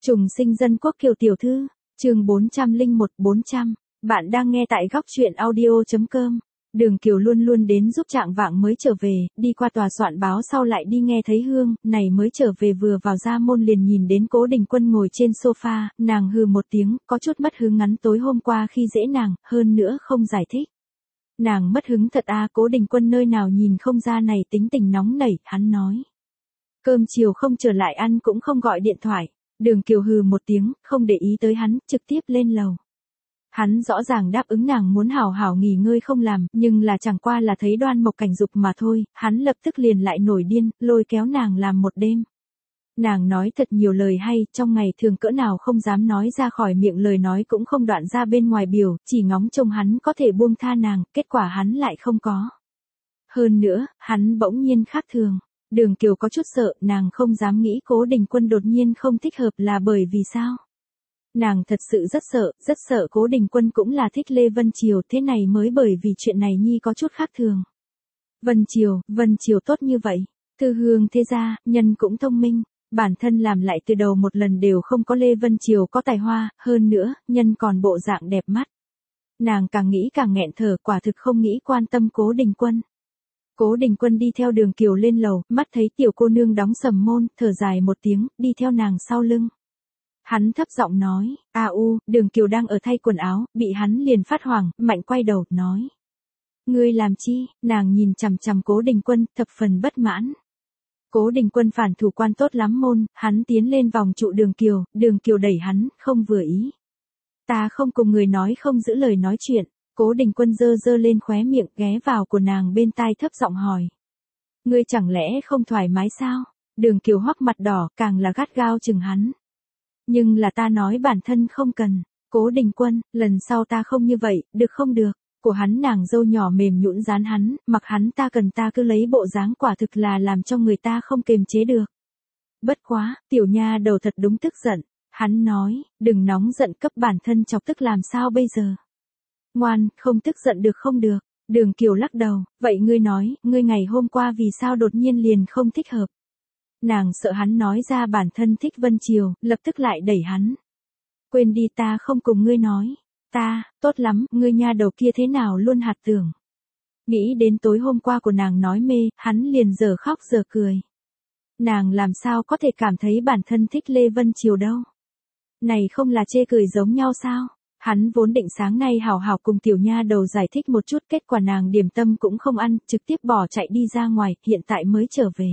Trùng sinh dân quốc Kiều tiểu thư, chương 401-400, bạn đang nghe tại góc truyện audio.com. Đường Kiều luôn luôn đến giúp trạng vạng mới trở về, đi qua tòa soạn báo sau lại đi nghe thấy Hương, này mới trở về vừa vào ra môn liền nhìn đến Cố Đình Quân ngồi trên sofa, nàng hừ một tiếng, có chút mất hứng ngắn tối hôm qua khi dễ nàng, hơn nữa không giải thích. Nàng mất hứng thật à, Cố Đình Quân nơi nào nhìn không ra này tính tình nóng nảy, hắn nói. Cơm chiều không trở lại ăn cũng không gọi điện thoại. Đường Kiều hừ một tiếng, không để ý tới hắn, trực tiếp lên lầu. Hắn rõ ràng đáp ứng nàng muốn hảo hảo nghỉ ngơi không làm, nhưng là chẳng qua là thấy Đoan Mộc Cảnh dục mà thôi, hắn lập tức liền lại nổi điên, lôi kéo nàng làm một đêm. Nàng nói thật nhiều lời hay, trong ngày thường cỡ nào không dám nói ra khỏi miệng lời nói cũng không đoạn ra bên ngoài biểu, chỉ ngóng trông hắn có thể buông tha nàng, kết quả hắn lại không có. Hơn nữa, hắn bỗng nhiên khác thường. Đường Kiều có chút sợ, nàng không dám nghĩ Cố Đình Quân đột nhiên không thích hợp là bởi vì sao. Nàng thật sự rất sợ Cố Đình Quân cũng là thích Lê Vân Triều, thế này mới bởi vì chuyện này nhi có chút khác thường. Vân Triều tốt như vậy, thư hương thế gia, nhân cũng thông minh, bản thân làm lại từ đầu một lần đều không có Lê Vân Triều có tài hoa, hơn nữa, nhân còn bộ dạng đẹp mắt. Nàng càng nghĩ càng nghẹn thở, quả thực không nghĩ quan tâm Cố Đình Quân. Cố Đình Quân đi theo Đường Kiều lên lầu, mắt thấy tiểu cô nương đóng sầm môn, thở dài một tiếng, đi theo nàng sau lưng. Hắn thấp giọng nói, Đường Kiều đang ở thay quần áo, bị hắn liền phát hoảng, mạnh quay đầu, nói. Ngươi làm chi, nàng nhìn chằm chằm Cố Đình Quân, thập phần bất mãn. Cố Đình Quân phản thủ quan tốt lắm môn, hắn tiến lên vòng trụ Đường Kiều đẩy hắn, không vừa ý. Ta không cùng người nói không giữ lời nói chuyện. Cố Đình Quân giơ lên khóe miệng, ghé vào của nàng bên tai thấp giọng hỏi. Ngươi chẳng lẽ không thoải mái sao? Đường Kiều hoắc mặt đỏ, càng là gắt gao chừng hắn. Nhưng là ta nói bản thân không cần. Cố Đình Quân, lần sau ta không như vậy, được không được? Của hắn nàng dâu nhỏ mềm nhũn dán hắn, mặc hắn ta cần ta cứ lấy bộ dáng quả thực là làm cho người ta không kềm chế được. Bất quá, tiểu nha đầu thật đúng tức giận. Hắn nói, đừng nóng giận cấp bản thân chọc tức làm sao bây giờ? Ngoan, không tức giận được không được. Đường Kiều lắc đầu, vậy ngươi nói, ngươi ngày hôm qua vì sao đột nhiên liền không thích hợp. Nàng sợ hắn nói ra bản thân thích Vân Triều, lập tức lại đẩy hắn. Quên đi, ta không cùng ngươi nói. Tốt lắm, ngươi nha đầu kia thế nào luôn hạt tưởng. Nghĩ đến tối hôm qua của nàng nói mê, hắn liền giờ khóc giờ cười. Nàng làm sao có thể cảm thấy bản thân thích Lê Vân Triều đâu. Này không là chê cười giống nhau sao? Hắn vốn định sáng nay hảo hảo cùng tiểu nha đầu giải thích một chút, kết quả nàng điểm tâm cũng không ăn, trực tiếp bỏ chạy đi ra ngoài, hiện tại mới trở về.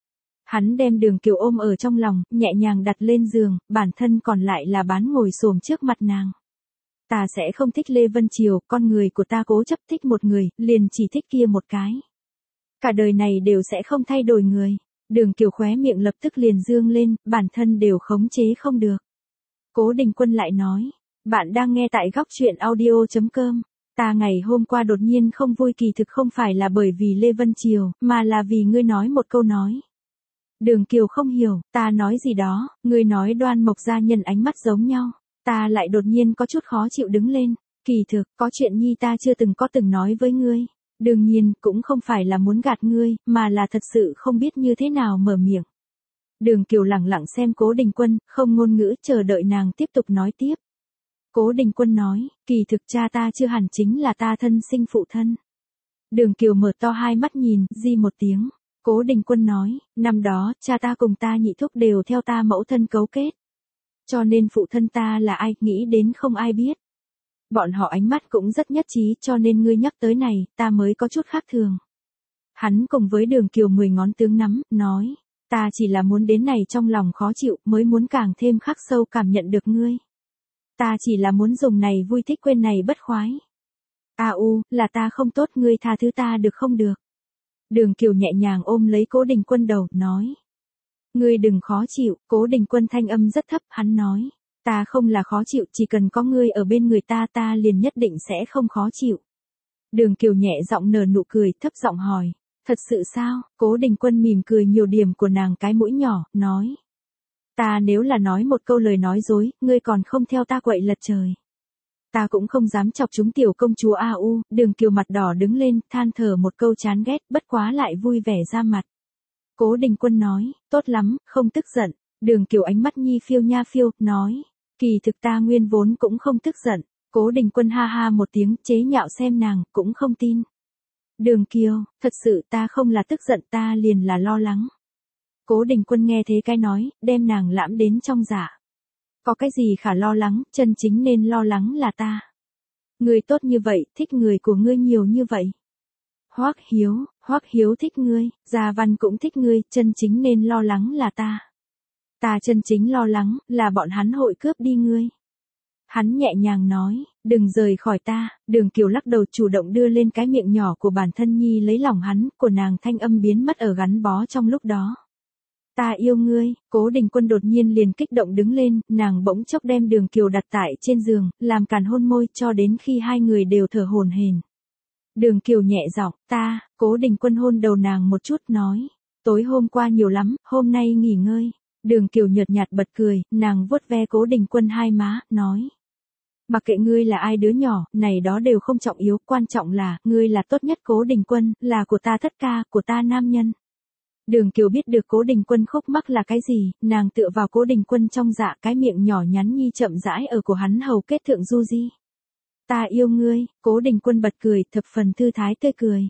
Hắn đem Đường Kiều ôm ở trong lòng, nhẹ nhàng đặt lên giường, bản thân còn lại là bán ngồi xổm trước mặt nàng. Ta sẽ không thích Lê Vân Triều, con người của ta cố chấp thích một người, liền chỉ thích kia một cái. Cả đời này đều sẽ không thay đổi người. Đường Kiều khóe miệng lập tức liền dương lên, bản thân đều khống chế không được. Cố Đình Quân lại nói. Bạn đang nghe tại góc truyện audio.com. Ta ngày hôm qua đột nhiên không vui kỳ thực không phải là bởi vì Lê Vân Triều, mà là vì ngươi nói một câu nói. Đường Kiều không hiểu, ta nói gì đó, ngươi nói Đoan Mộc gia nhân ánh mắt giống nhau. Ta lại đột nhiên có chút khó chịu đứng lên. Kỳ thực, có chuyện nhi ta chưa từng nói với ngươi. Đương nhiên, cũng không phải là muốn gạt ngươi, mà là thật sự không biết như thế nào mở miệng. Đường Kiều lẳng lặng xem Cố Đình Quân, không ngôn ngữ chờ đợi nàng tiếp tục nói tiếp. Cố Đình Quân nói, kỳ thực cha ta chưa hẳn chính là ta thân sinh phụ thân. Đường Kiều mở to hai mắt nhìn, di một tiếng. Cố Đình Quân nói, năm đó, cha ta cùng ta nhị thúc đều theo ta mẫu thân cấu kết. Cho nên phụ thân ta là ai, nghĩ đến không ai biết. Bọn họ ánh mắt cũng rất nhất trí, cho nên ngươi nhắc tới này, ta mới có chút khác thường. Hắn cùng với Đường Kiều 10 ngón tướng nắm, nói, ta chỉ là muốn đến này trong lòng khó chịu, mới muốn càng thêm khắc sâu cảm nhận được ngươi. Ta chỉ là muốn dùng này vui thích quên này bất khoái. Là ta không tốt, ngươi tha thứ ta được không được. Đường Kiều nhẹ nhàng ôm lấy Cố Đình Quân đầu, nói. Ngươi đừng khó chịu, Cố Đình Quân thanh âm rất thấp, hắn nói. Ta không là khó chịu, chỉ cần có ngươi ở bên người ta liền nhất định sẽ không khó chịu. Đường Kiều nhẹ giọng nở nụ cười, thấp giọng hỏi. Thật sự sao? Cố Đình Quân mỉm cười nhiều điểm của nàng cái mũi nhỏ, nói. Ta nếu là nói một câu lời nói dối, ngươi còn không theo ta quậy lật trời. Ta cũng không dám chọc chúng tiểu công chúa Đường Kiều mặt đỏ đứng lên, than thở một câu chán ghét, bất quá lại vui vẻ ra mặt. Cố Đình Quân nói, tốt lắm, không tức giận. Đường Kiều ánh mắt nhi phiêu nha phiêu, nói. Kỳ thực ta nguyên vốn cũng không tức giận. Cố Đình Quân ha ha một tiếng, chế nhạo xem nàng, cũng không tin. Đường Kiều, thật sự ta không là tức giận, ta liền là lo lắng. Cố Đình Quân nghe thế cái nói, đem nàng lãm đến trong dạ. Có cái gì khả lo lắng, chân chính nên lo lắng là ta. Ngươi tốt như vậy, thích người của ngươi nhiều như vậy. Hoắc Hiếu thích ngươi, Gia Văn cũng thích ngươi, chân chính nên lo lắng là ta. Ta chân chính lo lắng, là bọn hắn hội cướp đi ngươi. Hắn nhẹ nhàng nói, đừng rời khỏi ta. Đường Kiều lắc đầu chủ động đưa lên cái miệng nhỏ của bản thân nhi lấy lòng hắn, của nàng thanh âm biến mất ở gắn bó trong lúc đó. Ta yêu ngươi. Cố Đình Quân đột nhiên liền kích động đứng lên, nàng bỗng chốc đem Đường Kiều đặt tại trên giường, làm càn hôn môi cho đến khi hai người đều thở hổn hển. Đường Kiều nhẹ giọng, ta. Cố Đình Quân hôn đầu nàng một chút nói, tối hôm qua nhiều lắm, hôm nay nghỉ ngơi. Đường Kiều nhợt nhạt bật cười, nàng vuốt ve Cố Đình Quân hai má, nói. Mặc kệ ngươi là ai đứa nhỏ, này đó đều không trọng yếu, quan trọng là, ngươi là tốt nhất Cố Đình Quân, là của ta thất ca, của ta nam nhân. Đường Kiều biết được Cố Đình Quân khúc mắc là cái gì, nàng tựa vào Cố Đình Quân trong dạ, cái miệng nhỏ nhắn nhi chậm rãi ở của hắn hầu kết thượng du di. Ta yêu ngươi. Cố Đình Quân bật cười, thập phần thư thái tươi cười.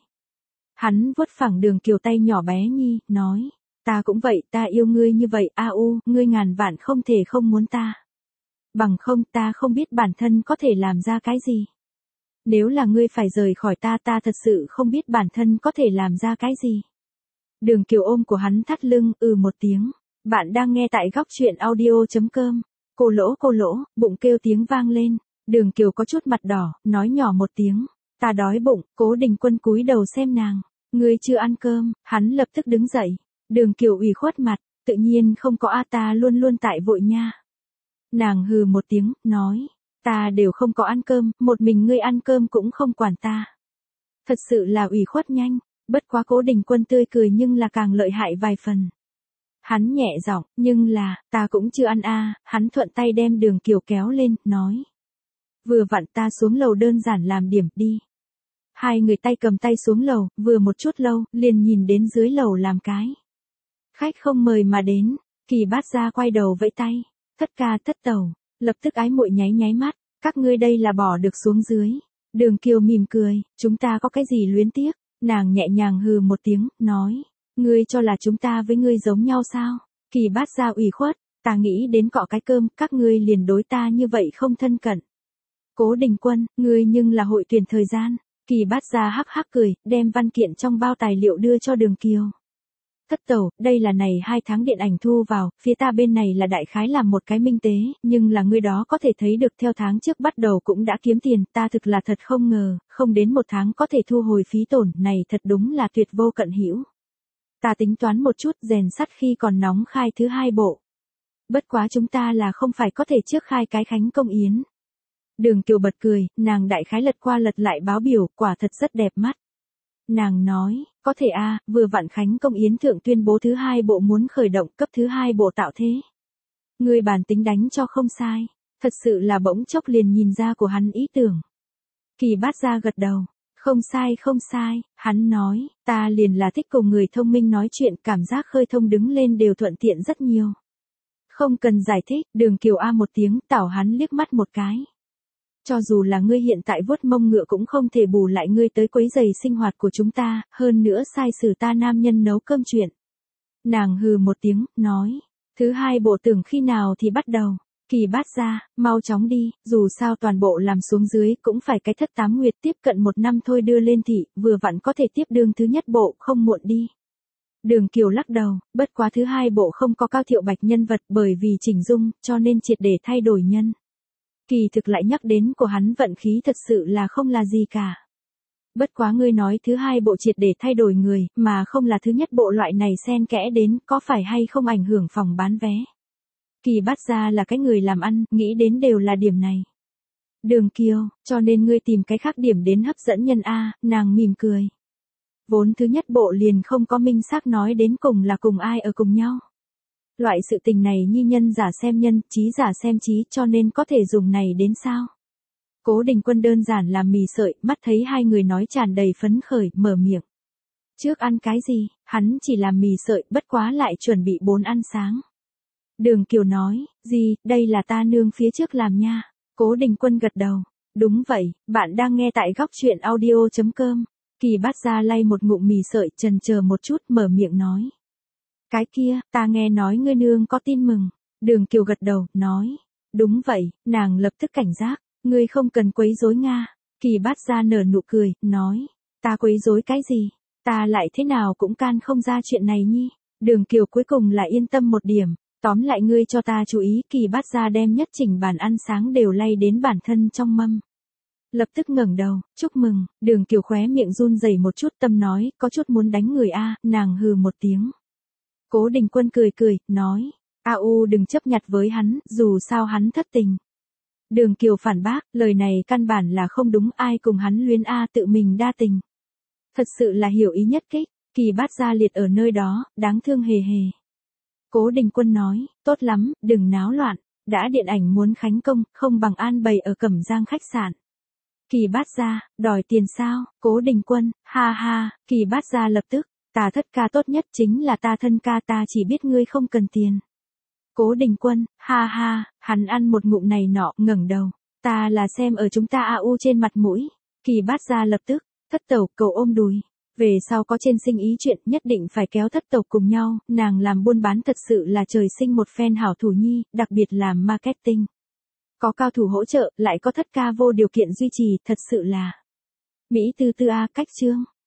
Hắn vuốt phẳng Đường Kiều tay nhỏ bé nhi, nói. Ta cũng vậy, ta yêu ngươi như vậy, ngươi ngàn vạn không thể không muốn ta. Bằng không ta không biết bản thân có thể làm ra cái gì. Nếu là ngươi phải rời khỏi ta, ta thật sự không biết bản thân có thể làm ra cái gì. Đường Kiều ôm của hắn thắt lưng, một tiếng. Bạn đang nghe tại góc truyện audio.com. Cô lỗ, bụng kêu tiếng vang lên. Đường Kiều có chút mặt đỏ, nói nhỏ một tiếng. Ta đói bụng. Cố Đình Quân cúi đầu xem nàng. Ngươi chưa ăn cơm. Hắn lập tức đứng dậy. Đường Kiều ủy khuất mặt. Tự nhiên không có ta luôn luôn tại vội nha. Nàng hừ một tiếng, nói. Ta đều không có ăn cơm, một mình ngươi ăn cơm cũng không quản ta. Thật sự là ủy khuất nhanh. Bất quá Cố Đình Quân tươi cười nhưng là càng lợi hại vài phần. Hắn nhẹ giọng, nhưng là, ta cũng chưa ăn hắn thuận tay đem Đường Kiều kéo lên, nói. Vừa vặn ta xuống lầu đơn giản làm điểm đi. Hai người tay cầm tay xuống lầu, vừa một chút lâu, liền nhìn đến dưới lầu làm cái. Khách không mời mà đến, Kỳ Bát Gia quay đầu vẫy tay. Thất ca thất tẩu, lập tức ái muội nháy mắt, các ngươi đây là bỏ được xuống dưới. Đường Kiều mỉm cười, chúng ta có cái gì luyến tiếc. Nàng nhẹ nhàng hừ một tiếng, nói. Ngươi cho là chúng ta với ngươi giống nhau sao? Kỳ Bát Gia ủy khuất, ta nghĩ đến cọ cái cơm, các ngươi liền đối ta như vậy không thân cận. Cố Đình Quân, ngươi nhưng là hội tuyển thời gian. Kỳ Bát Gia hắc hắc cười, đem văn kiện trong bao tài liệu đưa cho Đường Kiều. Thất tẩu, đây là này 2 tháng điện ảnh thu vào, phía ta bên này là đại khái làm một cái minh tế, nhưng là ngươi đó có thể thấy được theo tháng trước bắt đầu cũng đã kiếm tiền, ta thực là thật không ngờ, không đến 1 tháng có thể thu hồi phí tổn, này thật đúng là tuyệt vô cận hữu. Ta tính toán một chút, rèn sắt khi còn nóng khai thứ 2 bộ. Bất quá chúng ta là không phải có thể trước khai cái khánh công yến. Đường Kiều bật cười, nàng đại khái lật qua lật lại báo biểu, quả thật rất đẹp mắt. Nàng nói, có thể vừa vặn khánh công yến thượng tuyên bố thứ 2 bộ muốn khởi động, cấp thứ 2 bộ tạo thế. Người bản tính đánh cho không sai, thật sự là bỗng chốc liền nhìn ra của hắn ý tưởng. Kỳ Bát Gia gật đầu, không sai, hắn nói, ta liền là thích cùng người thông minh nói chuyện, cảm giác khơi thông đứng lên đều thuận tiện rất nhiều. Không cần giải thích, Đường Kiều một tiếng, tảo hắn liếc mắt một cái. Cho dù là ngươi hiện tại vuốt mông ngựa cũng không thể bù lại ngươi tới quấy rầy sinh hoạt của chúng ta, hơn nữa sai sử ta nam nhân nấu cơm chuyện. Nàng hừ một tiếng, nói, thứ 2 bộ tưởng khi nào thì bắt đầu. Kỳ Bát Gia, mau chóng đi, dù sao toàn bộ làm xuống dưới cũng phải cái thất 8 nguyệt, tiếp cận 1 năm thôi đưa lên thị, vừa vặn có thể tiếp đương thứ nhất bộ, không muộn đi. Đường Kiều lắc đầu, bất quá thứ 2 bộ không có Cao Thiệu Bạch nhân vật bởi vì chỉnh dung, cho nên triệt để thay đổi nhân. Kỳ thực lại nhắc đến của hắn vận khí thật sự là không là gì cả. Bất quá ngươi nói thứ 2 bộ triệt để thay đổi người, mà không là thứ nhất bộ loại này xen kẽ đến, có phải hay không ảnh hưởng phòng bán vé. Kỳ Bát Gia là cái người làm ăn, nghĩ đến đều là điểm này. Đường Kiều, cho nên ngươi tìm cái khác điểm đến hấp dẫn nhân nàng mỉm cười. Vốn thứ nhất bộ liền không có minh xác nói đến cùng là cùng ai ở cùng nhau. Loại sự tình này như nhân giả xem nhân, trí giả xem trí, cho nên có thể dùng này đến sao. Cố Đình Quân đơn giản làm mì sợi, mắt thấy hai người nói tràn đầy phấn khởi, mở miệng. Trước ăn cái gì, hắn chỉ làm mì sợi, bất quá lại chuẩn bị 4 ăn sáng. Đường Kiều nói, gì, đây là ta nương phía trước làm nha. Cố Đình Quân gật đầu. Đúng vậy, bạn đang nghe tại góc chuyện audio.com. Kỳ Bát Gia lay một ngụm mì sợi, chần chờ một chút, mở miệng nói. Cái kia, ta nghe nói ngươi nương có tin mừng. Đường Kiều gật đầu, nói. Đúng vậy, nàng lập tức cảnh giác. Ngươi không cần quấy rối Nga. Kỳ Bát Gia nở nụ cười, nói. Ta quấy rối cái gì? Ta lại thế nào cũng can không ra chuyện này nhi. Đường Kiều cuối cùng là yên tâm một điểm. Tóm lại ngươi cho ta chú ý. Kỳ Bát Gia đem nhất chỉnh bàn ăn sáng đều lay đến bản thân trong mâm. Lập tức ngẩng đầu, chúc mừng. Đường Kiều khóe miệng run rẩy một chút, tâm nói, có chút muốn đánh người a. Nàng hừ một tiếng. Cố Đình Quân cười cười, nói. Đừng chấp nhặt với hắn, dù sao hắn thất tình. Đường Kiều phản bác, lời này căn bản là không đúng, ai cùng hắn luyến tự mình đa tình. Thật sự là hiểu ý nhất kích. Kỳ Bát Gia liệt ở nơi đó, đáng thương hề hề. Cố Đình Quân nói, tốt lắm, đừng náo loạn. Đã điện ảnh muốn khánh công, không bằng an bày ở Cẩm Giang khách sạn. Kỳ Bát Gia, đòi tiền sao? Cố Đình Quân, ha ha. Kỳ Bát Gia lập tức, ta thất ca tốt nhất chính là ta thân ca, ta chỉ biết ngươi không cần tiền. Cố Đình Quân, ha ha. Hắn ăn một ngụm này nọ, ngẩng đầu. Ta là xem ở chúng ta trên mặt mũi. Kỳ Bát Gia lập tức, thất tẩu, cậu ôm đùi. Về sau có trên sinh ý chuyện, nhất định phải kéo thất tộc cùng nhau. Nàng làm buôn bán thật sự là trời sinh một phen hảo thủ nhi, đặc biệt làm marketing. Có cao thủ hỗ trợ, lại có thất ca vô điều kiện duy trì, thật sự là Mỹ tư tư cách chương.